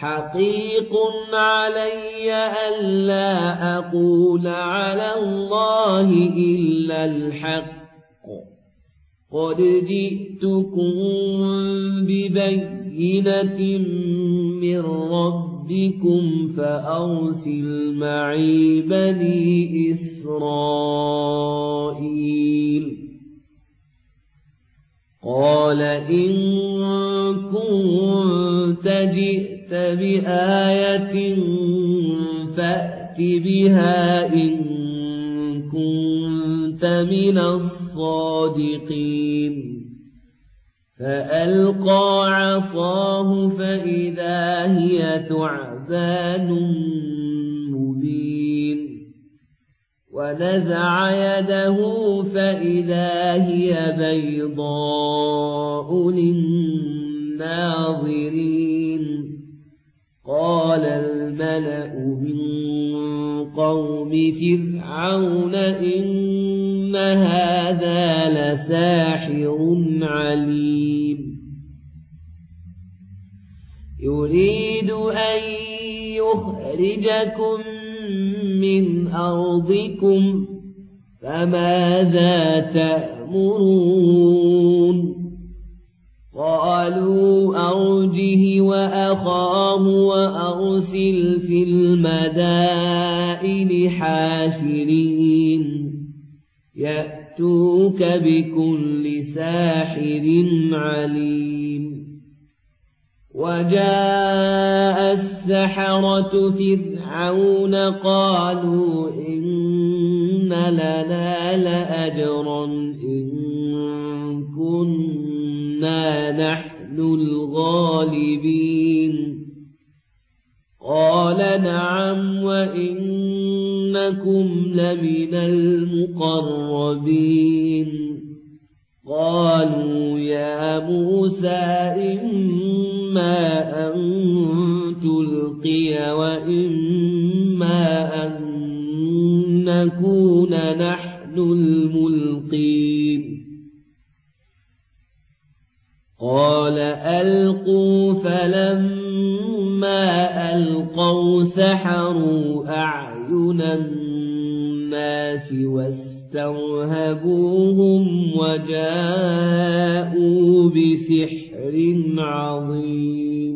حقيق علي ألا أقول على الله إلا الحق قد جئتكم ببينة من ربكم فأرسل معي بني إسرائيل قال إن كنت جئت بآية فأت بها إن كنت من الصادقين فألقى عصاه فإذا هي ثعبان مبين ونزع يده فإذا هي بيضاء للناظرين قال الملأ من قوم فرعون إن هذا لساحر عليم يريد أن يخرجكم من أرضكم فماذا تأمرون قالوا أرجه وأخاه وأرسل في المدائن حاشرين يأتوك بكل ساحر عليم وجاء السحرة فرعون قالوا إن لنا لأجرا إن كنا نحن الغالبين قال نعم وإنكم لمن المقربين قالوا يا موسى إما أن تلقي وإما أن نكون نحن الملقين قال ألقوا فلما ألقوا سحروا أعين الناس واسترهبوهم وجاءوا بسحر عظيم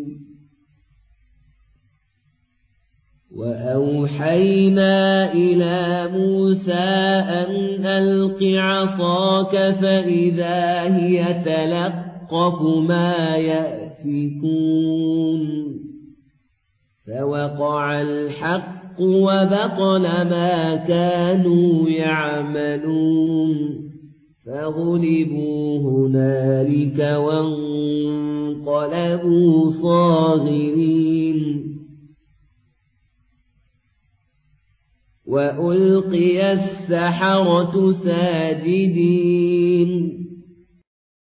وأوحينا إلى موسى أن ألق عصاك فإذا هي تلقف ما يأفكون فوقع الحق وبطل ما كانوا يعملون فغلبوا هنالك وانقلبوا صاغرين وألقي السحرة ساجدين